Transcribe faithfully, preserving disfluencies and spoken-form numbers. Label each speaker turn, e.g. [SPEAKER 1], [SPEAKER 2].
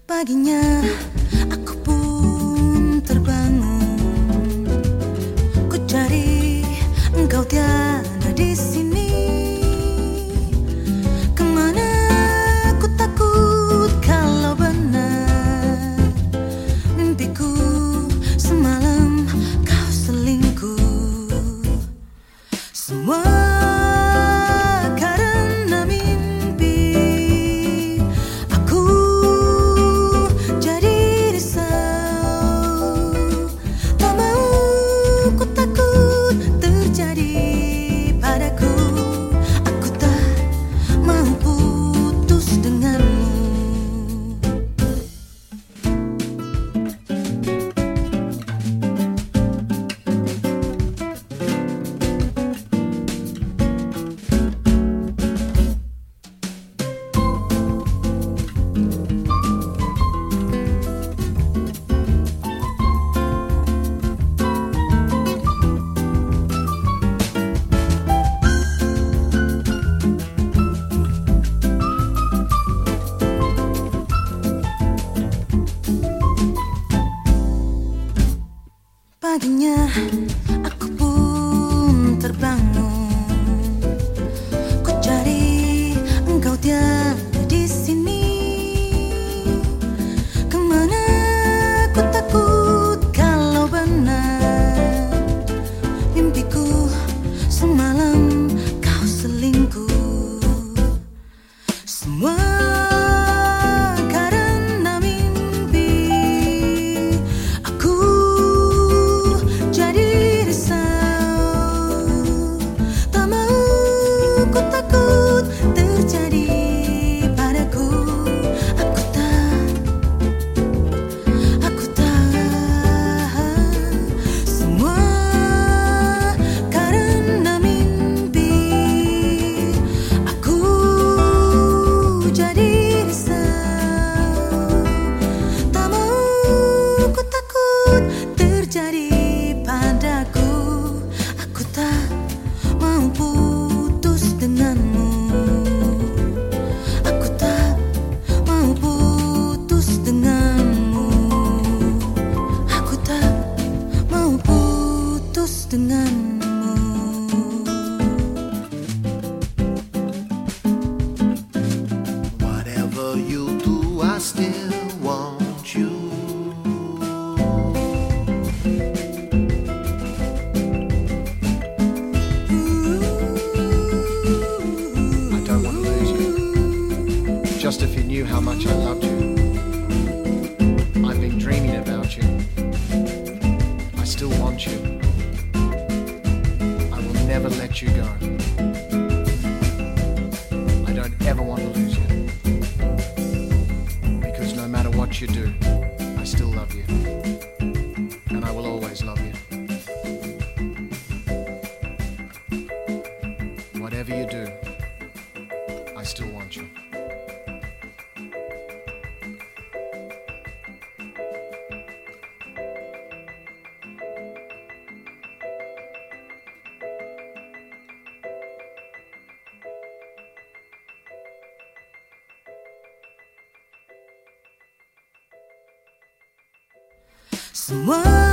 [SPEAKER 1] Paginya aku pun terbangun, ku cari engkau tiada di sini. Kemana ku takut kalau benar mimpiku semalam kau selingkuh. Semua Paginya aku pun terbangun, ku cari engkau tiada di sini. Kemana ku takut kalau benar mimpiku semalam kau selingkuh. Semua denganmu.
[SPEAKER 2] Whatever you do, I still want you. I don't want to lose you. Just if you knew how much I loved you. I've been dreaming about you. I still want you. Never let you go. I don't ever want to lose you, because no matter what you do, I still love you, and I will always love you. Whatever you do, I still want you.
[SPEAKER 1] Semua